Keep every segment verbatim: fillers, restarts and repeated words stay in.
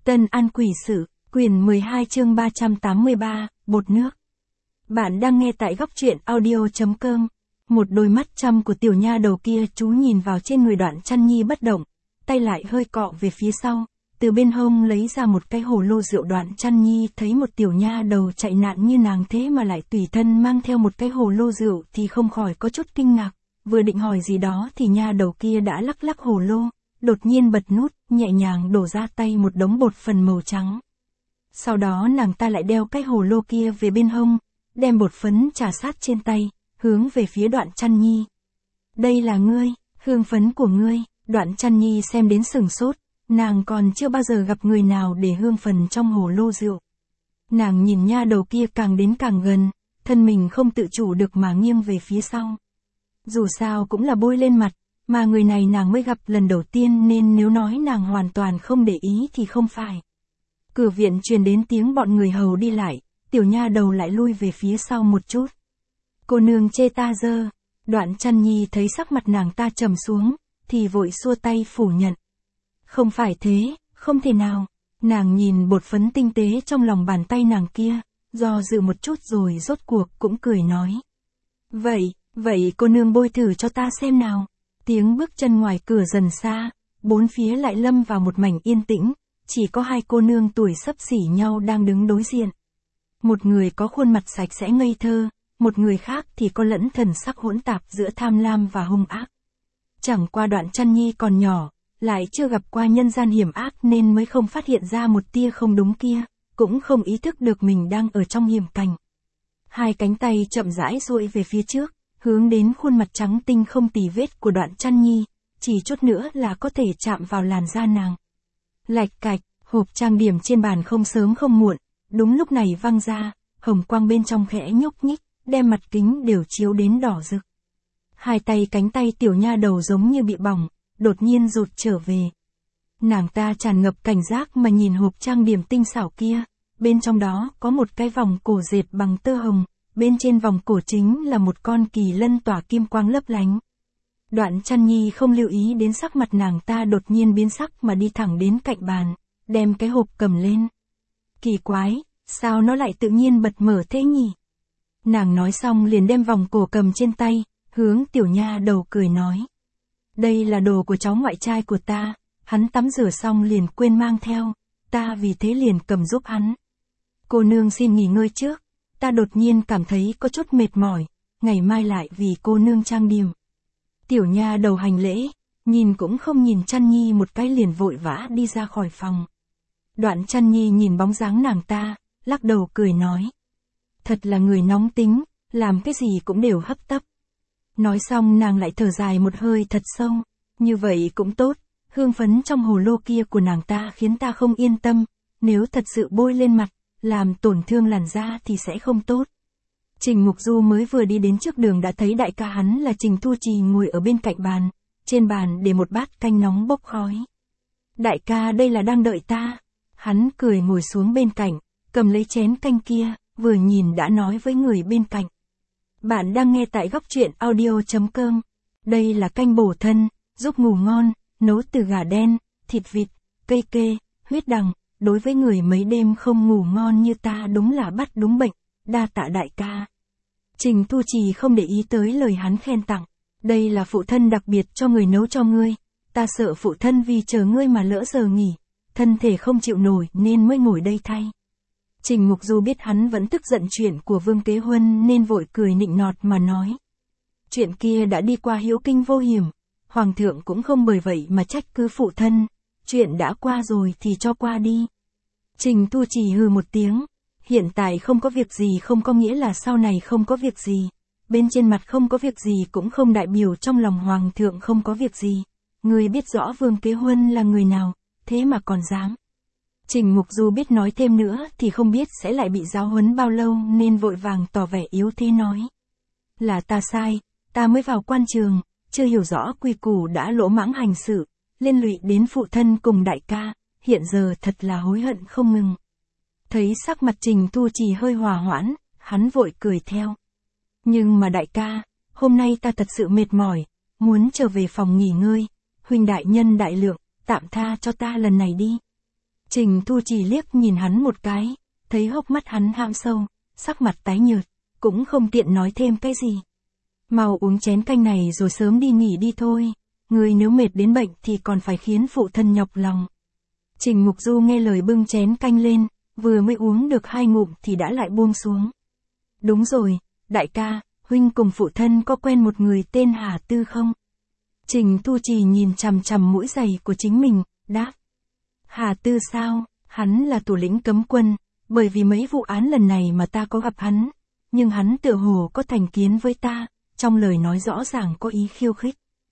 Tân An Quỷ Sự, quyển mười hai chương ba trăm tám mươi ba, bột nước. Bạn đang nghe tại góc truyện audio.com. Một đôi mắt chăm của tiểu nha đầu kia chú nhìn vào trên người Đoạn Chăn Nhi bất động, tay lại hơi cọ về phía sau, từ bên hông lấy ra một cái hồ lô rượu. Đoạn Chăn Nhi thấy một tiểu nha đầu chạy nạn như nàng thế mà lại tùy thân mang theo một cái hồ lô rượu thì không khỏi có chút kinh ngạc, vừa định hỏi gì đó thì nha đầu kia đã lắc lắc hồ lô, đột nhiên bật nút, nhẹ nhàng đổ ra tay một đống bột phần màu trắng. Sau đó nàng ta lại đeo cái hồ lô kia về bên hông, đem bột phấn trà sát trên tay, hướng về phía Đoạn Chăn Nhi. Đây là ngươi, hương phấn của ngươi. Đoạn Chăn Nhi xem đến sừng sốt, nàng còn chưa bao giờ gặp người nào để hương phần trong hồ lô rượu. Nàng nhìn nha đầu kia càng đến càng gần, thân mình không tự chủ được mà nghiêng về phía sau. Dù sao cũng là bôi lên mặt, mà người này nàng mới gặp lần đầu tiên nên nếu nói nàng hoàn toàn không để ý thì không phải. Cửa viện truyền đến tiếng bọn người hầu đi lại, tiểu nha đầu lại lui về phía sau một chút. Cô nương chê ta dơ. Đoạn Chăn Nhi thấy sắc mặt nàng ta trầm xuống, thì vội xua tay phủ nhận. Không phải thế, không thể nào. Nàng nhìn bột phấn tinh tế trong lòng bàn tay nàng kia, do dự một chút rồi rốt cuộc cũng cười nói. Vậy, vậy cô nương bôi thử cho ta xem nào. Tiếng bước chân ngoài cửa dần xa, bốn phía lại lâm vào một mảnh yên tĩnh, chỉ có hai cô nương tuổi xấp xỉ nhau đang đứng đối diện. Một người có khuôn mặt sạch sẽ ngây thơ, một người khác thì có lẫn thần sắc hỗn tạp giữa tham lam và hung ác. Chẳng qua Đoạn Chăn Nhi còn nhỏ, lại chưa gặp qua nhân gian hiểm ác nên mới không phát hiện ra một tia không đúng kia, cũng không ý thức được mình đang ở trong hiểm cảnh. Hai cánh tay chậm rãi duỗi về phía trước, hướng đến khuôn mặt trắng tinh không tì vết của Đoạn Chăn Nhi, chỉ chút nữa là có thể chạm vào làn da nàng. Lạch cạch, hộp trang điểm trên bàn không sớm không muộn, đúng lúc này văng ra, hồng quang bên trong khẽ nhúc nhích, đem mặt kính đều chiếu đến đỏ rực. Hai tay cánh tay tiểu nha đầu giống như bị bỏng, đột nhiên rụt trở về. Nàng ta tràn ngập cảnh giác mà nhìn hộp trang điểm tinh xảo kia, bên trong đó có một cái vòng cổ dệt bằng tơ hồng, bên trên vòng cổ chính là một con kỳ lân tỏa kim quang lấp lánh. Đoạn Chăn Nhi không lưu ý đến sắc mặt nàng ta đột nhiên biến sắc mà đi thẳng đến cạnh bàn, đem cái hộp cầm lên. Kỳ quái, sao nó lại tự nhiên bật mở thế nhỉ? Nàng nói xong liền đem vòng cổ cầm trên tay, hướng tiểu nha đầu cười nói. Đây là đồ của cháu ngoại trai của ta, hắn tắm rửa xong liền quên mang theo, ta vì thế liền cầm giúp hắn. Cô nương xin nghỉ ngơi trước, ta đột nhiên cảm thấy có chút mệt mỏi, ngày mai lại vì cô nương trang điểm. Tiểu nha đầu hành lễ, nhìn cũng không nhìn Chăn Nhi một cái liền vội vã đi ra khỏi phòng. Đoạn Chăn Nhi nhìn bóng dáng nàng ta, lắc đầu cười nói. Thật là người nóng tính, làm cái gì cũng đều hấp tấp. Nói xong nàng lại thở dài một hơi thật sâu, như vậy cũng tốt, hương phấn trong hồ lô kia của nàng ta khiến ta không yên tâm, nếu thật sự bôi lên mặt, làm tổn thương làn da thì sẽ không tốt. Trình Mục Du mới vừa đi đến trước đường đã thấy đại ca hắn là Trình Thu Trì ngồi ở bên cạnh bàn, trên bàn để một bát canh nóng bốc khói. Đại ca đây là đang đợi ta. Hắn cười ngồi xuống bên cạnh, cầm lấy chén canh kia, vừa nhìn đã nói với người bên cạnh. Bạn đang nghe tại góc truyện audio.com. Đây là canh bổ thân, giúp ngủ ngon, nấu từ gà đen, thịt vịt, cây kê, huyết đằng, đối với người mấy đêm không ngủ ngon như ta đúng là bắt đúng bệnh, đa tạ đại ca. Trình Thu Trì không để ý tới lời hắn khen tặng. Đây là phụ thân đặc biệt cho người nấu cho ngươi, ta sợ phụ thân vì chờ ngươi mà lỡ giờ nghỉ, thân thể không chịu nổi nên mới ngồi đây thay. Trình Mục Du biết hắn vẫn tức giận chuyện của Vương Kế Huân nên vội cười nịnh nọt mà nói. Chuyện kia đã đi qua hữu kinh vô hiểm, Hoàng thượng cũng không bởi vậy mà trách cứ phụ thân, chuyện đã qua rồi thì cho qua đi. Trình Thu Trì hừ một tiếng, hiện tại không có việc gì không có nghĩa là sau này không có việc gì, bên trên mặt không có việc gì cũng không đại biểu trong lòng Hoàng thượng không có việc gì, người biết rõ Vương Kế Huân là người nào, thế mà còn dám. Trình Mục Du biết nói thêm nữa thì không biết sẽ lại bị giáo huấn bao lâu nên vội vàng tỏ vẻ yếu thế nói. Là ta sai, ta mới vào quan trường, chưa hiểu rõ quy củ đã lỗ mãng hành sự, liên lụy đến phụ thân cùng đại ca, hiện giờ thật là hối hận không ngừng. Thấy sắc mặt Trình Thu Trì hơi hòa hoãn, hắn vội cười theo. Nhưng mà đại ca, hôm nay ta thật sự mệt mỏi, muốn trở về phòng nghỉ ngơi, huynh đại nhân đại lượng, tạm tha cho ta lần này đi. Trình Thu Trì liếc nhìn hắn một cái, thấy hốc mắt hắn hãm sâu, sắc mặt tái nhợt, cũng không tiện nói thêm cái gì. Mau uống chén canh này rồi sớm đi nghỉ đi thôi, người nếu mệt đến bệnh thì còn phải khiến phụ thân nhọc lòng. Trình Mục Du nghe lời bưng chén canh lên, vừa mới uống được hai ngụm thì đã lại buông xuống. Đúng rồi, đại ca, huynh cùng phụ thân có quen một người tên Hà Tư không? Trình Thu Trì nhìn chằm chằm mũi giày của chính mình, đáp. Hà Tư sao, hắn là thủ lĩnh cấm quân, bởi vì mấy vụ án lần này mà ta có gặp hắn, nhưng hắn tựa hồ có thành kiến với ta, trong lời nói rõ ràng có ý khiêu khích.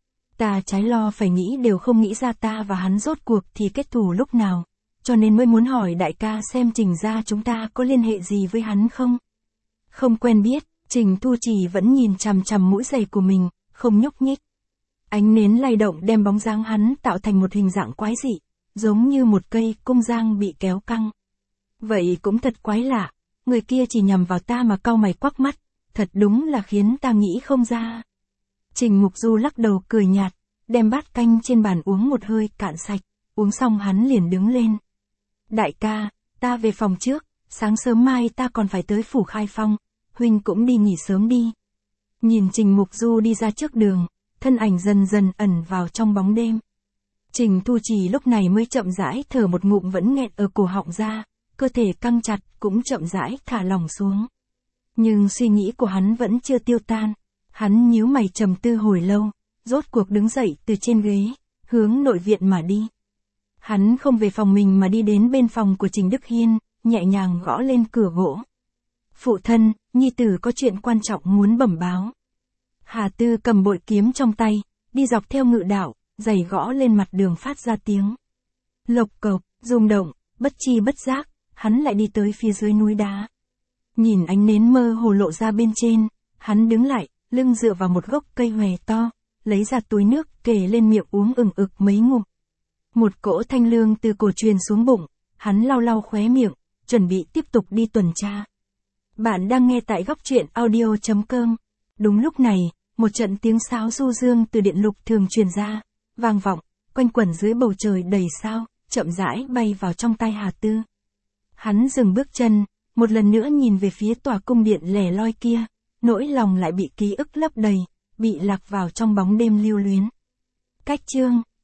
Ta trái lo phải nghĩ đều không nghĩ ra ta và hắn rốt cuộc thì kết thù lúc nào, cho nên mới muốn hỏi đại ca xem Trình gia chúng ta có liên hệ gì với hắn không? Không quen biết, Trình Thu Trì vẫn nhìn chằm chằm mũi giày của mình, không nhúc nhích. Ánh nến lay động đem bóng dáng hắn tạo thành một hình dạng quái dị, giống như một cây cung giang bị kéo căng. Vậy cũng thật quái lạ, người kia chỉ nhằm vào ta mà cau mày quắc mắt, thật đúng là khiến ta nghĩ không ra. Trình Mục Du lắc đầu cười nhạt, đem bát canh trên bàn uống một hơi cạn sạch, uống xong hắn liền đứng lên. Đại ca, ta về phòng trước, sáng sớm mai ta còn phải tới phủ Khai Phong, huynh cũng đi nghỉ sớm đi. Nhìn Trình Mục Du đi ra trước đường, thân ảnh dần dần ẩn vào trong bóng đêm. Trình Thu Trì lúc này mới chậm rãi thở một ngụm vẫn nghẹn ở cổ họng ra, cơ thể căng chặt cũng chậm rãi thả lỏng xuống. Nhưng suy nghĩ của hắn vẫn chưa tiêu tan, hắn nhíu mày trầm tư hồi lâu, rốt cuộc đứng dậy từ trên ghế, hướng nội viện mà đi. Hắn không về phòng mình mà đi đến bên phòng của Trình Đức Hiên, nhẹ nhàng gõ lên cửa gỗ. Phụ thân, nhi tử có chuyện quan trọng muốn bẩm báo. Hà Tư cầm bội kiếm trong tay, đi dọc theo ngự đạo, giày gõ lên mặt đường phát ra tiếng. Lộc cộc, rung động, bất chi bất giác, hắn lại đi tới phía dưới núi đá. Nhìn ánh nến mơ hồ lộ ra bên trên, hắn đứng lại, lưng dựa vào một gốc cây hòe to, lấy ra túi nước kề lên miệng uống ừng ực mấy ngụm. Một cỗ thanh lương từ cổ truyền xuống bụng, hắn lau lau khóe miệng, chuẩn bị tiếp tục đi tuần tra. Bạn đang nghe tại góc truyện audio chấm com. Đúng lúc này, một trận tiếng sáo du dương từ điện lục thường truyền ra, vang vọng, quanh quẩn dưới bầu trời đầy sao, chậm rãi bay vào trong tai Hà Tư. Hắn dừng bước chân, một lần nữa nhìn về phía tòa cung điện lẻ loi kia, nỗi lòng lại bị ký ức lấp đầy, bị lạc vào trong bóng đêm lưu luyến. Cách chương